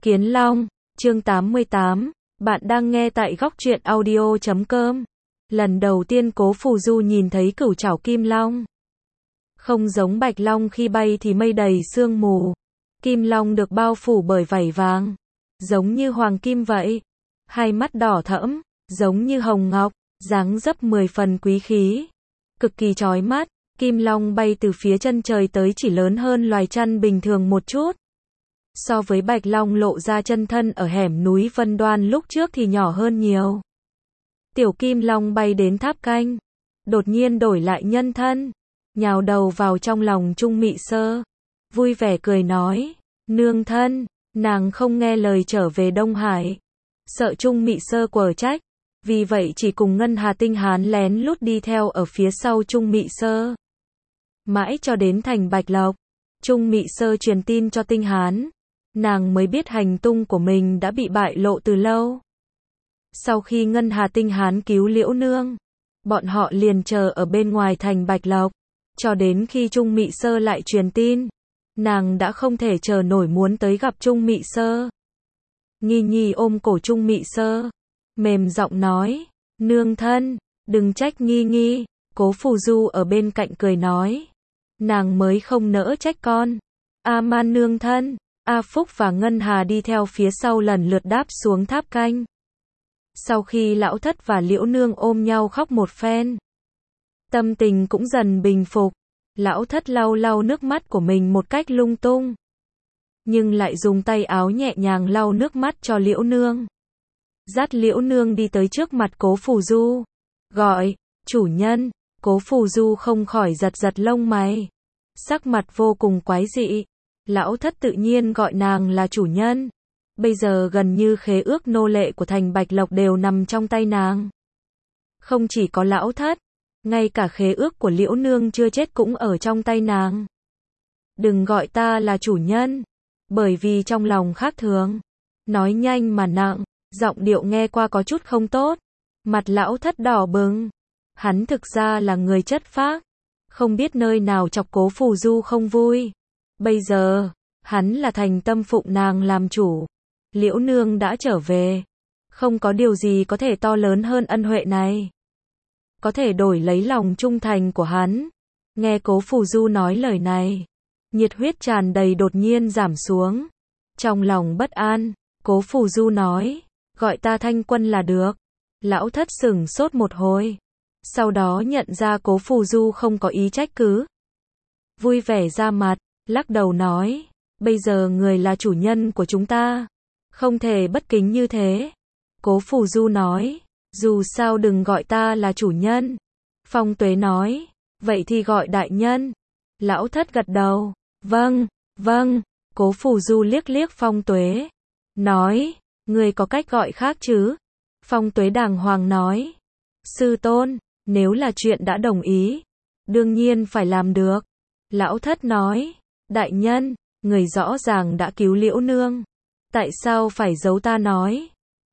Kiến Long, chương 88, bạn đang nghe tại góc truyện audio.com. Lần đầu tiên Cố Phù Du nhìn thấy cửu trảo kim long. Không giống bạch long khi bay thì mây đầy sương mù. Kim long được bao phủ bởi vảy vàng, giống như hoàng kim vậy. Hai mắt đỏ thẫm, giống như hồng ngọc, dáng dấp 10 phần quý khí. Cực kỳ chói mắt, kim long bay từ phía chân trời tới chỉ lớn hơn loài chăn bình thường một chút. So với bạch long lộ ra chân thân ở hẻm núi Vân Đoan lúc trước thì nhỏ hơn nhiều. Tiểu kim long bay đến tháp canh, đột nhiên đổi lại nhân thân, nhào đầu vào trong lòng Trung Mị Sơ, vui vẻ cười nói, nương thân, nàng không nghe lời trở về Đông Hải. Sợ Trung Mị Sơ quở trách, vì vậy chỉ cùng Ngân Hà Tinh Hán lén lút đi theo ở phía sau Trung Mị Sơ. Mãi cho đến thành Bạch Lộc, Trung Mị Sơ truyền tin cho Tinh Hán, nàng mới biết hành tung của mình đã bị bại lộ từ lâu. Sau khi Ngân Hà Tinh Hán cứu Liễu Nương, bọn họ liền chờ ở bên ngoài thành Bạch Lộc, cho đến khi Trung Mị Sơ lại truyền tin, nàng đã không thể chờ nổi muốn tới gặp Trung Mị Sơ. Nghi Nhi ôm cổ Trung Mị Sơ, mềm giọng nói, nương thân, đừng trách Nghi Nhi. Cố Phù Du ở bên cạnh cười nói, nàng mới không nỡ trách con. A Man nương thân. A Phúc và Ngân Hà đi theo phía sau lần lượt đáp xuống tháp canh. Sau khi Lão Thất và Liễu Nương ôm nhau khóc một phen, tâm tình cũng dần bình phục. Lão Thất lau lau nước mắt của mình một cách lung tung, nhưng lại dùng tay áo nhẹ nhàng lau nước mắt cho Liễu Nương. Dắt Liễu Nương đi tới trước mặt Cố Phù Du, gọi, chủ nhân. Cố Phù Du không khỏi giật giật lông mày, sắc mặt vô cùng quái dị. Lão Thất tự nhiên gọi nàng là chủ nhân. Bây giờ gần như khế ước nô lệ của thành Bạch Lộc đều nằm trong tay nàng. Không chỉ có Lão Thất, ngay cả khế ước của Liễu Nương chưa chết cũng ở trong tay nàng. Đừng gọi ta là chủ nhân, bởi vì trong lòng khác thường. Nói nhanh mà nặng, giọng điệu nghe qua có chút không tốt. Mặt Lão Thất đỏ bừng. Hắn thực ra là người chất phác, không biết nơi nào chọc Cố Phù Du không vui. Bây giờ, hắn là thành tâm phụng nàng làm chủ. Liễu Nương đã trở về, không có điều gì có thể to lớn hơn ân huệ này, có thể đổi lấy lòng trung thành của hắn. Nghe Cố Phù Du nói lời này, nhiệt huyết tràn đầy đột nhiên giảm xuống. Trong lòng bất an, Cố Phù Du nói, gọi ta Thanh Quân là được. Lão Thất sửng sốt một hồi, sau đó nhận ra Cố Phù Du không có ý trách cứ, vui vẻ ra mặt, lắc đầu nói, bây giờ người là chủ nhân của chúng ta, không thể bất kính như thế. Cố Phù Du nói, dù sao đừng gọi ta là chủ nhân. Phong Tuế nói, vậy thì gọi đại nhân. Lão Thất gật đầu, vâng, vâng. Cố Phù Du liếc liếc Phong Tuế, nói, người có cách gọi khác chứ? Phong Tuế đàng hoàng nói, sư tôn, nếu là chuyện đã đồng ý, đương nhiên phải làm được. Lão Thất nói, đại nhân, người rõ ràng đã cứu Liễu Nương, tại sao phải giấu ta nói?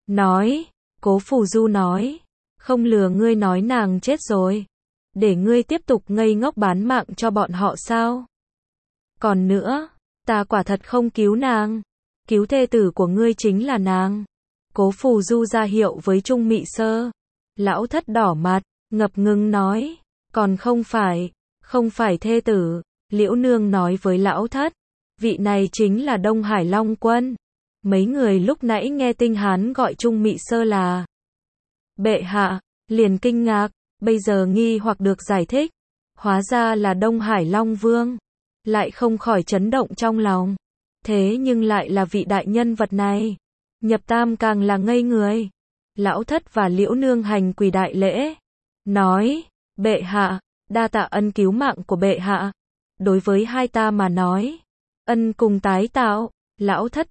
Cố Phù Du nói, không lừa ngươi nói nàng chết rồi, để ngươi tiếp tục ngây ngốc bán mạng cho bọn họ sao? Còn nữa, ta quả thật không cứu nàng, cứu thê tử của ngươi chính là nàng. Cố Phù Du ra hiệu với Trung Mị Sơ. Lão Thất đỏ mặt, ngập ngừng nói, còn không phải thê tử. Liễu Nương nói với Lão Thất, vị này chính là Đông Hải Long Quân. Mấy người lúc nãy nghe Tinh Hán gọi Trung Mị Sơ là bệ hạ, liền kinh ngạc, bây giờ nghi hoặc được giải thích, hóa ra là Đông Hải Long Vương, lại không khỏi chấn động trong lòng. Thế nhưng lại là vị đại nhân vật này. Nhập Tam càng là ngây người. Lão Thất và Liễu Nương hành quỳ đại lễ, nói, bệ hạ, đa tạ ân cứu mạng của bệ hạ. Đối với hai ta mà nói, ân cùng tái tạo. Lão Thất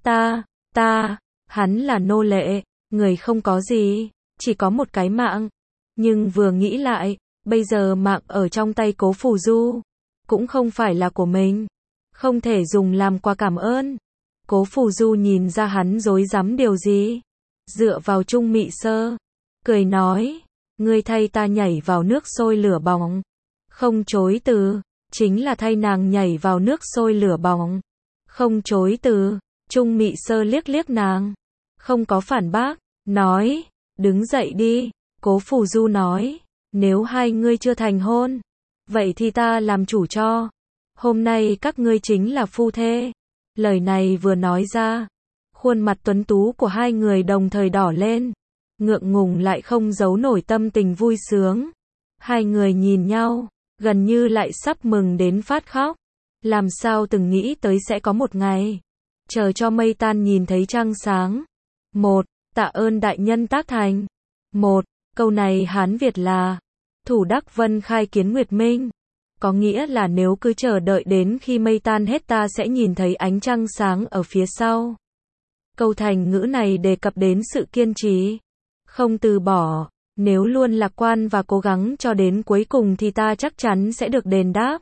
hắn là nô lệ, người không có gì, chỉ có một cái mạng. Nhưng vừa nghĩ lại, bây giờ mạng ở trong tay Cố Phù Du, cũng không phải là của mình, không thể dùng làm quà cảm ơn. Cố Phù Du nhìn ra hắn rối rắm điều gì, dựa vào Trung Mị Sơ, cười nói, ngươi thay ta nhảy vào nước sôi lửa bỏng, không chối từ. Chính là thay nàng nhảy vào nước sôi lửa bỏng, không chối từ. Trung Mị Sơ liếc liếc nàng, không có phản bác, nói, đứng dậy đi. Cố Phù Du nói, nếu hai ngươi chưa thành hôn, vậy thì ta làm chủ cho. Hôm nay các ngươi chính là phu thê. Lời này vừa nói ra, khuôn mặt tuấn tú của hai người đồng thời đỏ lên, ngượng ngùng lại không giấu nổi tâm tình vui sướng. Hai người nhìn nhau, gần như lại sắp mừng đến phát khóc. Làm sao từng nghĩ tới sẽ có một ngày, chờ cho mây tan nhìn thấy trăng sáng. Một, tạ ơn đại nhân tác thành. Một, câu này Hán Việt là, thủ đắc vân khai kiến nguyệt minh. Có nghĩa là nếu cứ chờ đợi đến khi mây tan hết ta sẽ nhìn thấy ánh trăng sáng ở phía sau. Câu thành ngữ này đề cập đến sự kiên trì, không từ bỏ. Nếu luôn lạc quan và cố gắng cho đến cuối cùng thì ta chắc chắn sẽ được đền đáp.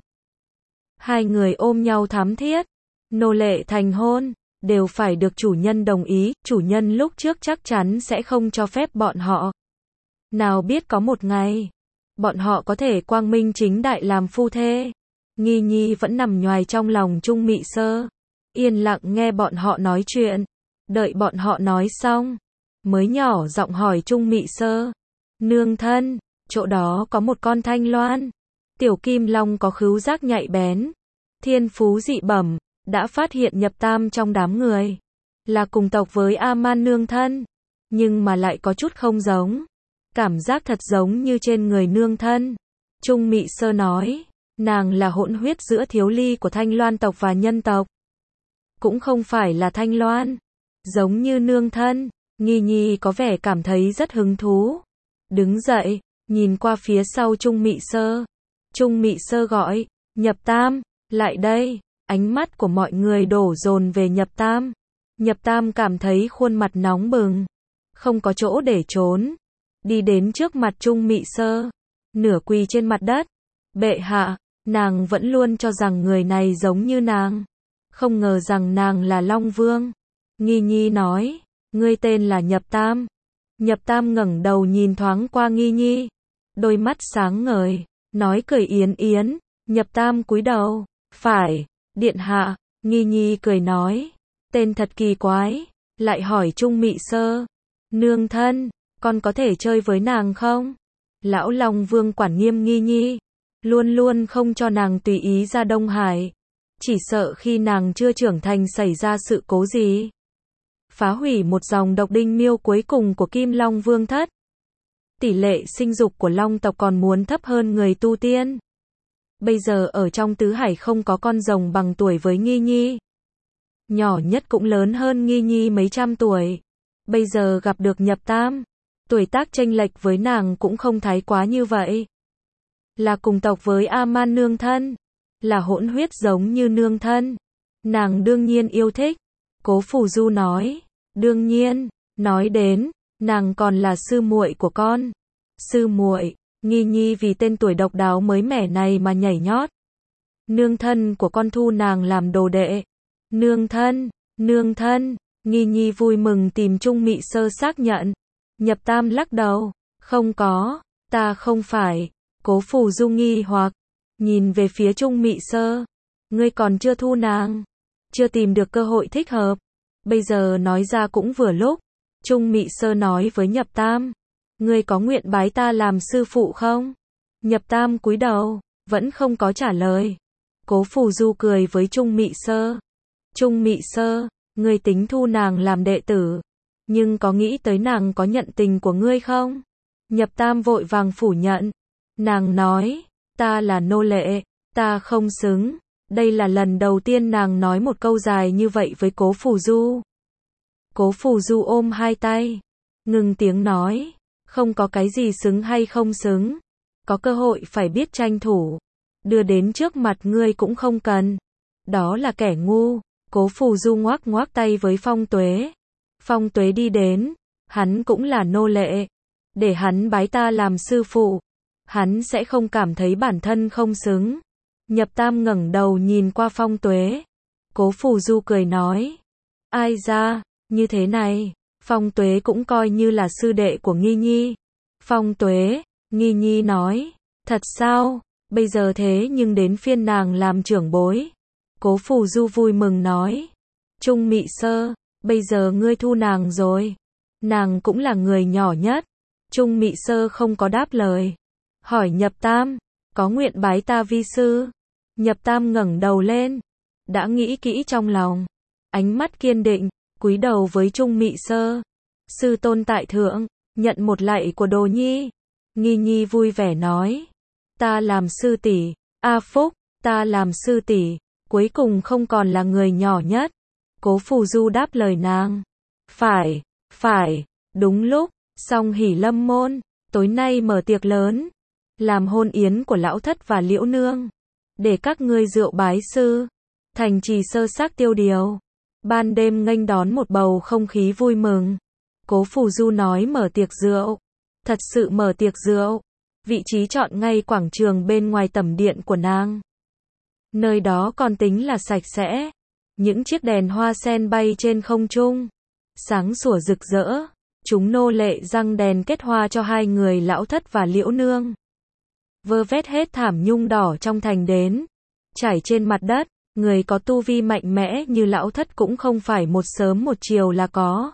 Hai người ôm nhau thắm thiết. Nô lệ thành hôn, đều phải được chủ nhân đồng ý. Chủ nhân lúc trước chắc chắn sẽ không cho phép bọn họ. Nào biết có một ngày, bọn họ có thể quang minh chính đại làm phu thê. Nghi Nhi vẫn nằm nhoài trong lòng Trung Mị Sơ, yên lặng nghe bọn họ nói chuyện. Đợi bọn họ nói xong, mới nhỏ giọng hỏi Trung Mị Sơ, nương thân, chỗ đó có một con thanh loan. Tiểu Kim Long có khứu giác nhạy bén, thiên phú dị bẩm, đã phát hiện Nhập Tam trong đám người, là cùng tộc với A-man nương thân, nhưng mà lại có chút không giống. Cảm giác thật giống như trên người nương thân. Trung Mị Sơ nói, nàng là hỗn huyết giữa thiếu ly của Thanh Loan tộc và nhân tộc. Cũng không phải là Thanh Loan, giống như nương thân. Nghi Nhi có vẻ cảm thấy rất hứng thú. Đứng dậy, nhìn qua phía sau Trung Mị Sơ. Trung Mị Sơ gọi, Nhập Tam, lại đây. Ánh mắt của mọi người đổ dồn về Nhập Tam. Nhập Tam cảm thấy khuôn mặt nóng bừng, không có chỗ để trốn. Đi đến trước mặt Trung Mị Sơ, nửa quỳ trên mặt đất. Bệ hạ, nàng vẫn luôn cho rằng người này giống như nàng, không ngờ rằng nàng là Long Vương. Nghi Nhi nói, ngươi tên là Nhập Tam. Nhập Tam ngẩng đầu nhìn thoáng qua Nghi Nhi, đôi mắt sáng ngời, nói cười yến yến. Nhập Tam cúi đầu, phải, điện hạ. Nghi Nhi cười nói, tên thật kỳ quái. Lại hỏi Trung Mị Sơ, nương thân, con có thể chơi với nàng không? Lão Long Vương quản nghiêm Nghi Nhi, luôn luôn không cho nàng tùy ý ra Đông Hải, chỉ sợ khi nàng chưa trưởng thành xảy ra sự cố gì, phá hủy một dòng độc đinh miêu cuối cùng của Kim Long Vương thất. Tỷ lệ sinh dục của Long tộc còn muốn thấp hơn người tu tiên. Bây giờ ở trong tứ hải không có con rồng bằng tuổi với Nghi Nhi. Nhỏ nhất cũng lớn hơn Nghi Nhi mấy trăm tuổi. Bây giờ gặp được Nhập Tam, tuổi tác chênh lệch với nàng cũng không thái quá như vậy. Là cùng tộc với A-man nương thân, là hỗn huyết giống như nương thân. Nàng đương nhiên yêu thích. Cố Phù Du nói, đương nhiên, nói đến, nàng còn là sư muội của con. Sư muội. Nghi Nhi vì tên tuổi độc đáo mới mẻ này mà nhảy nhót. Nương thân của con thu nàng làm đồ đệ. Nương thân, nương thân. Nghi Nhi vui mừng tìm Trung Mị Sơ xác nhận. Nhập Tam lắc đầu, không có, ta không phải. Cố Phù Du nghi hoặc, nhìn về phía Trung Mị Sơ, ngươi còn chưa thu nàng, chưa tìm được cơ hội thích hợp, bây giờ nói ra cũng vừa lúc. Trung Mị Sơ nói với Nhập Tam, ngươi có nguyện bái ta làm sư phụ không? Nhập Tam cúi đầu, vẫn không có trả lời. Cố Phù Du cười với Trung Mị Sơ, Trung Mị Sơ, ngươi tính thu nàng làm đệ tử, nhưng có nghĩ tới nàng có nhận tình của ngươi không? Nhập Tam vội vàng phủ nhận. Nàng nói, ta là nô lệ, ta không xứng. Đây là lần đầu tiên nàng nói một câu dài như vậy với Cố Phù Du. Cố Phù Du ôm hai tay, ngừng tiếng nói, không có cái gì xứng hay không xứng, có cơ hội phải biết tranh thủ, đưa đến trước mặt ngươi cũng không cần, đó là kẻ ngu. Cố Phù Du ngoác ngoác tay với Phong Tuế. Phong Tuế đi đến, hắn cũng là nô lệ, để hắn bái ta làm sư phụ, hắn sẽ không cảm thấy bản thân không xứng. Nhập Tam ngẩng đầu nhìn qua Phong Tuế. Cố Phù Du cười nói, ai ra, như thế này, Phong Tuế cũng coi như là sư đệ của Nghi Nhi. Phong Tuế, Nghi Nhi nói, thật sao, bây giờ thế nhưng đến phiên nàng làm trưởng bối. Cố Phù Du vui mừng nói, Trung Mị Sơ, bây giờ ngươi thu nàng rồi. Nàng cũng là người nhỏ nhất. Trung Mị Sơ không có đáp lời. Hỏi Nhập Tam, có nguyện bái ta vi sư? Nhập Tam ngẩng đầu lên, đã nghĩ kỹ trong lòng. Ánh mắt kiên định, cúi đầu với Trung Mị Sơ. Sư tôn tại thượng, nhận một lạy của đồ nhi. Nghi Nhi vui vẻ nói. Ta làm sư tỷ, A Phúc, ta làm sư tỷ, cuối cùng không còn là người nhỏ nhất. Cố Phù Du đáp lời nàng. Phải, đúng lúc, xong hỉ lâm môn, tối nay mở tiệc lớn, làm hôn yến của lão thất và Liễu Nương, để các ngươi rượu bái sư, thành trì sơ xác tiêu điều. Ban đêm nghênh đón một bầu không khí vui mừng. Cố Phù Du nói mở tiệc rượu, thật sự mở tiệc rượu, vị trí chọn ngay quảng trường bên ngoài tẩm điện của nàng. Nơi đó còn tính là sạch sẽ, những chiếc đèn hoa sen bay trên không trung, sáng sủa rực rỡ, chúng nô lệ răng đèn kết hoa cho hai người lão thất và Liễu Nương. Vơ vét hết thảm nhung đỏ trong thành đến, trải trên mặt đất, người có tu vi mạnh mẽ như lão thất cũng không phải một sớm một chiều là có,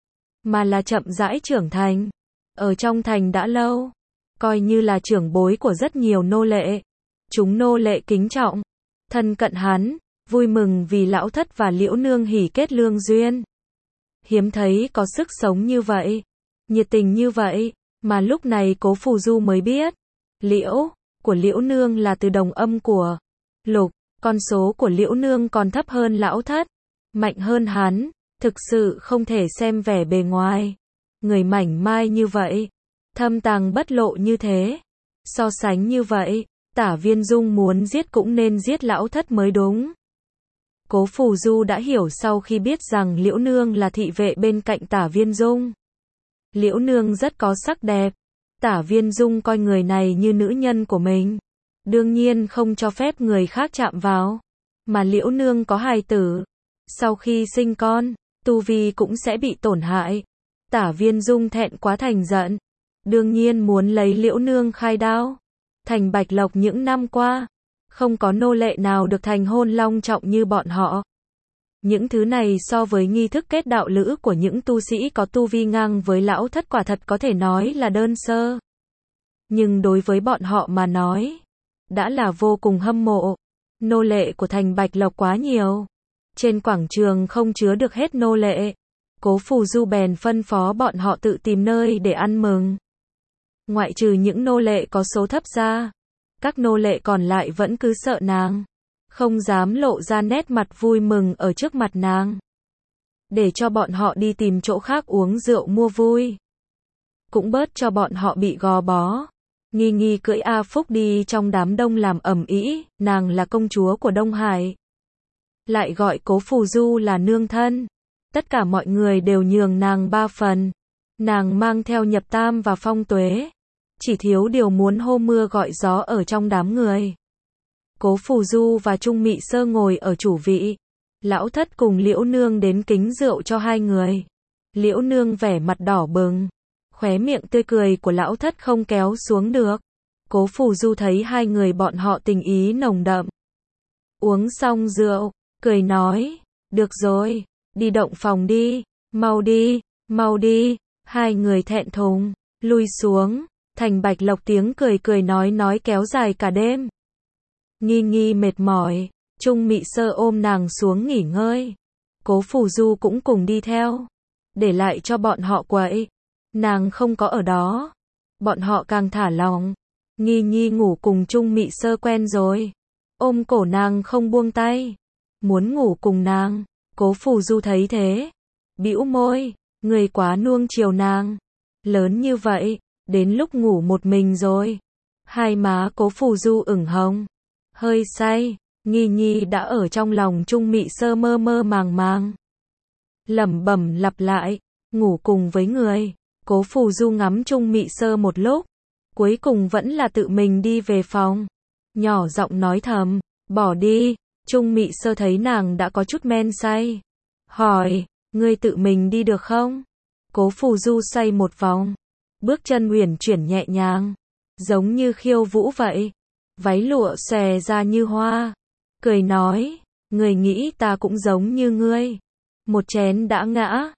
mà là chậm rãi trưởng thành, ở trong thành đã lâu, coi như là trưởng bối của rất nhiều nô lệ. Chúng nô lệ kính trọng, thân cận hắn, vui mừng vì lão thất và Liễu Nương hỉ kết lương duyên. Hiếm thấy có sức sống như vậy, nhiệt tình như vậy, mà lúc này Cố Phù Du mới biết, Liễu của Liễu Nương là từ đồng âm của Lục, con số của Liễu Nương còn thấp hơn lão thất, mạnh hơn hắn, thực sự không thể xem vẻ bề ngoài. Người mảnh mai như vậy, thâm tàng bất lộ như thế, so sánh như vậy, Tả Viên Dung muốn giết cũng nên giết lão thất mới đúng. Cố Phù Du đã hiểu sau khi biết rằng Liễu Nương là thị vệ bên cạnh Tả Viên Dung. Liễu Nương rất có sắc đẹp, Tả Viên Dung coi người này như nữ nhân của mình, đương nhiên không cho phép người khác chạm vào. Mà Liễu Nương có hài tử, sau khi sinh con, tu vi cũng sẽ bị tổn hại. Tả Viên Dung thẹn quá thành giận, đương nhiên muốn lấy Liễu Nương khai đao. Thành Bạch Lộc những năm qua, không có nô lệ nào được thành hôn long trọng như bọn họ. Những thứ này so với nghi thức kết đạo lữ của những tu sĩ có tu vi ngang với lão thất quả thật có thể nói là đơn sơ. Nhưng đối với bọn họ mà nói, đã là vô cùng hâm mộ. Nô lệ của thành Bạch Lộc quá nhiều, trên quảng trường không chứa được hết nô lệ. Cố Phù Du bèn phân phó bọn họ tự tìm nơi để ăn mừng. Ngoại trừ những nô lệ có số thấp ra, các nô lệ còn lại vẫn cứ sợ nàng, không dám lộ ra nét mặt vui mừng ở trước mặt nàng, để cho bọn họ đi tìm chỗ khác uống rượu mua vui, cũng bớt cho bọn họ bị gò bó. Nghi Nghi cưỡi A Phúc đi trong đám đông làm ầm ĩ, nàng là công chúa của Đông Hải, lại gọi Cố Phù Du là nương thân, tất cả mọi người đều nhường nàng 3 phần. Nàng mang theo Nhập Tam và Phong Tuế, chỉ thiếu điều muốn hô mưa gọi gió ở trong đám người. Cố Phù Du và Trung Mị Sơ ngồi ở chủ vị, lão thất cùng Liễu Nương đến kính rượu cho hai người. Liễu Nương vẻ mặt đỏ bừng, khóe miệng tươi cười của lão thất không kéo xuống được. Cố Phù Du thấy hai người bọn họ tình ý nồng đậm, uống xong rượu, cười nói, được rồi, đi động phòng đi, mau đi, mau đi. Hai người thẹn thùng, lui xuống. Thành Bạch Lộc tiếng cười nói kéo dài cả đêm. Nghi Nghi mệt mỏi, Trung Mị Sơ ôm nàng xuống nghỉ ngơi. Cố Phù Du cũng cùng đi theo, để lại cho bọn họ quậy. Nàng không có ở đó, bọn họ càng thả lòng. Nghi Nhi ngủ cùng Trung Mị Sơ quen rồi, ôm cổ nàng không buông tay, muốn ngủ cùng nàng. Cố Phù Du thấy thế, bĩu môi, người quá nuông chiều nàng, lớn như vậy, đến lúc ngủ một mình rồi. Hai má Cố Phù Du ửng hồng, hơi say. Nghi Nhi đã ở trong lòng Trung Mị Sơ mơ mơ màng màng, lẩm bẩm lặp lại, ngủ cùng với người. Cố Phù Du ngắm Trung Mị Sơ một lúc, cuối cùng vẫn là tự mình đi về phòng, nhỏ giọng nói thầm, bỏ đi. Trung Mị Sơ thấy nàng đã có chút men say, hỏi, ngươi tự mình đi được không? Cố Phù Du xoay một vòng, bước chân uyển chuyển nhẹ nhàng, giống như khiêu vũ vậy, váy lụa xòe ra như hoa, cười nói, người nghĩ ta cũng giống như ngươi, một chén đã ngã.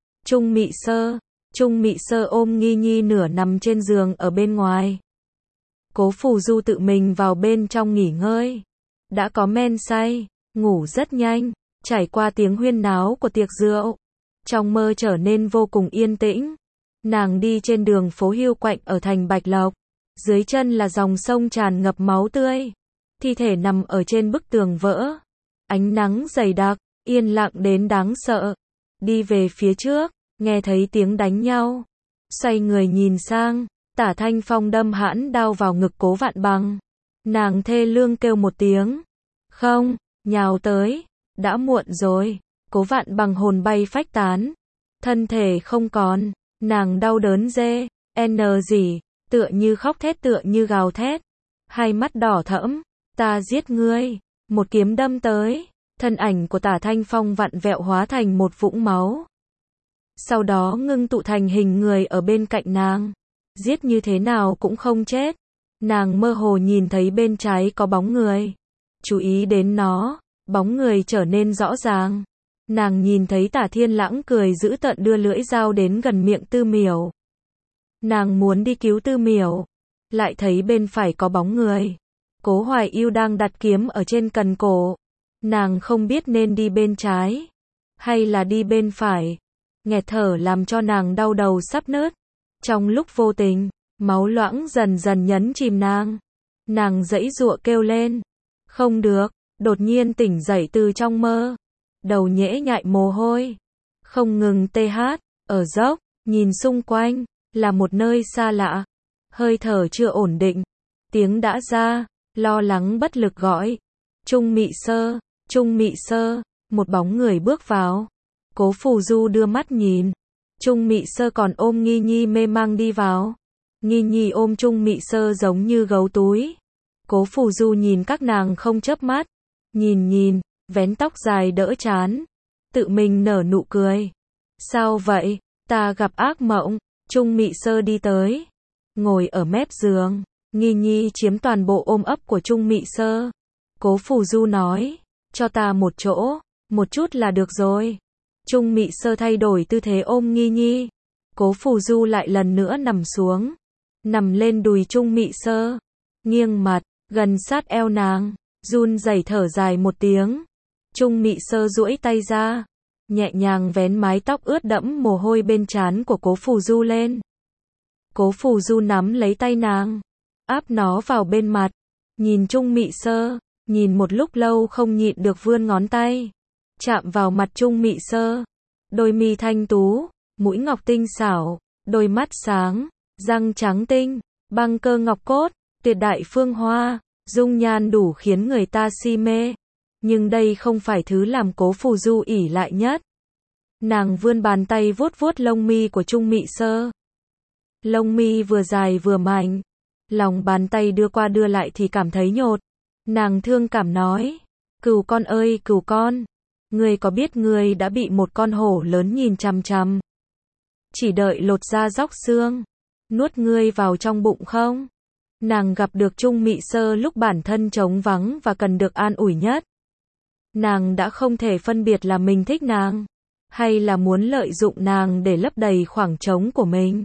Trung Mị Sơ ôm Nghi Nhi nửa nằm trên giường ở bên ngoài. Cố Phù Du tự mình vào bên trong nghỉ ngơi. Đã có men say, ngủ rất nhanh, trải qua tiếng huyên náo của tiệc rượu. Trong mơ trở nên vô cùng yên tĩnh. Nàng đi trên đường phố hiu quạnh ở thành Bạch Lộc. Dưới chân là dòng sông tràn ngập máu tươi. Thi thể nằm ở trên bức tường vỡ. Ánh nắng dày đặc, yên lặng đến đáng sợ. Đi về phía trước, nghe thấy tiếng đánh nhau. Xoay người nhìn sang, Tả Thanh Phong đâm hãn đao vào ngực Cố Vạn Bằng. Nàng thê lương kêu một tiếng. Không, nhào tới. Đã muộn rồi. Cố Vạn Bằng hồn bay phách tán. Thân thể không còn. Nàng đau đớn gì, tựa như khóc thét tựa như gào thét. Hai mắt đỏ thẫm. Ta giết ngươi. Một kiếm đâm tới. Thân ảnh của Tả Thanh Phong vặn vẹo hóa thành một vũng máu. Sau đó ngưng tụ thành hình người ở bên cạnh nàng. Giết như thế nào cũng không chết. Nàng mơ hồ nhìn thấy bên trái có bóng người. Chú ý đến nó, bóng người trở nên rõ ràng. Nàng nhìn thấy Tả Thiên Lãng cười dữ tợn đưa lưỡi dao đến gần miệng Tư Miểu. Nàng muốn đi cứu Tư Miểu, lại thấy bên phải có bóng người. Cố Hoài Ưu đang đặt kiếm ở trên cần cổ. Nàng không biết nên đi bên trái hay là đi bên phải. Nghẹt thở làm cho nàng đau đầu sắp nứt. Trong lúc vô tình, máu loãng dần dần nhấn chìm nàng. Nàng giãy giụa kêu lên. Không được, đột nhiên tỉnh dậy từ trong mơ. Đầu nhễ nhại mồ hôi. Không ngừng tê hát, ở dốc, nhìn xung quanh, là một nơi xa lạ. Hơi thở chưa ổn định. Tiếng đã ra, lo lắng bất lực gọi. Trung Mị Sơ, một bóng người bước vào. Cố Phù Du đưa mắt nhìn. Trung Mị Sơ còn ôm Nghi Nhi mê mang đi vào. Nghi Nhi ôm Trung Mị Sơ giống như gấu túi. Cố Phù Du nhìn các nàng không chớp mắt. Nhìn, vén tóc dài đỡ trán. Tự mình nở nụ cười. Sao vậy? Ta gặp ác mộng. Trung Mị Sơ đi tới. Ngồi ở mép giường. Nghi Nhi chiếm toàn bộ ôm ấp của Trung Mị Sơ. Cố Phù Du nói. Cho ta một chỗ. Một chút là được rồi. Trung Mị Sơ thay đổi tư thế ôm Nghi Nhi. Cố Phù Du lại lần nữa nằm xuống. Nằm lên đùi Trung Mị Sơ. Nghiêng mặt, gần sát eo nàng. Run rẩy thở dài một tiếng. Trung Mị Sơ duỗi tay ra. Nhẹ nhàng vén mái tóc ướt đẫm mồ hôi bên trán của Cố Phù Du lên. Cố Phù Du nắm lấy tay nàng. Áp nó vào bên mặt. Nhìn Trung Mị Sơ. Nhìn một lúc lâu không nhịn được vươn ngón tay. Chạm vào mặt Trung Mị Sơ. Đôi mi thanh tú, mũi ngọc tinh xảo, đôi mắt sáng, răng trắng tinh, băng cơ ngọc cốt, tuyệt đại phương hoa, dung nhan đủ khiến người ta si mê. Nhưng đây không phải thứ làm Cố Phù Du ỷ lại nhất. Nàng vươn bàn tay vuốt vuốt lông mi của Trung Mị Sơ. Lông mi vừa dài vừa mạnh. Lòng bàn tay đưa qua đưa lại thì cảm thấy nhột. Nàng thương cảm nói. Cừu con ơi cừu con. Ngươi có biết ngươi đã bị một con hổ lớn nhìn chằm chằm. Chỉ đợi lột da róc xương. Nuốt ngươi vào trong bụng không? Nàng gặp được Trung Mị Sơ lúc bản thân trống vắng và cần được an ủi nhất. Nàng đã không thể phân biệt là mình thích nàng. Hay là muốn lợi dụng nàng để lấp đầy khoảng trống của mình.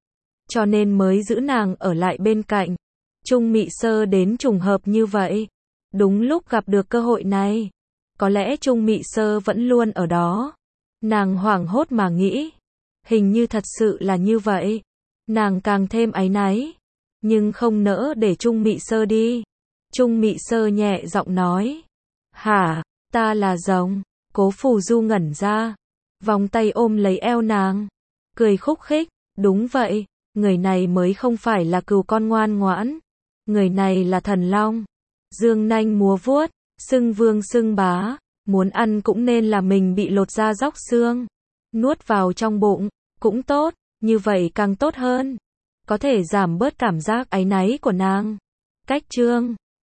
Cho nên mới giữ nàng ở lại bên cạnh. Trung Mị Sơ đến trùng hợp như vậy. Đúng lúc gặp được cơ hội này. Có lẽ Trung Mị Sơ vẫn luôn ở đó. Nàng hoảng hốt mà nghĩ. Hình như thật sự là như vậy. Nàng càng thêm áy náy. Nhưng không nỡ để Trung Mị Sơ đi. Trung Mị Sơ nhẹ giọng nói. Hả, ta là rồng. Cố Phù Du ngẩn ra. Vòng tay ôm lấy eo nàng. Cười khúc khích. Đúng vậy, người này mới không phải là cừu con ngoan ngoãn. Người này là thần long. Dương nanh múa vuốt. Xưng vương xưng bá. Muốn ăn cũng nên là mình bị lột da róc xương. Nuốt vào trong bụng. Cũng tốt. Như vậy càng tốt hơn. Có thể giảm bớt cảm giác áy náy của nàng. Cách chương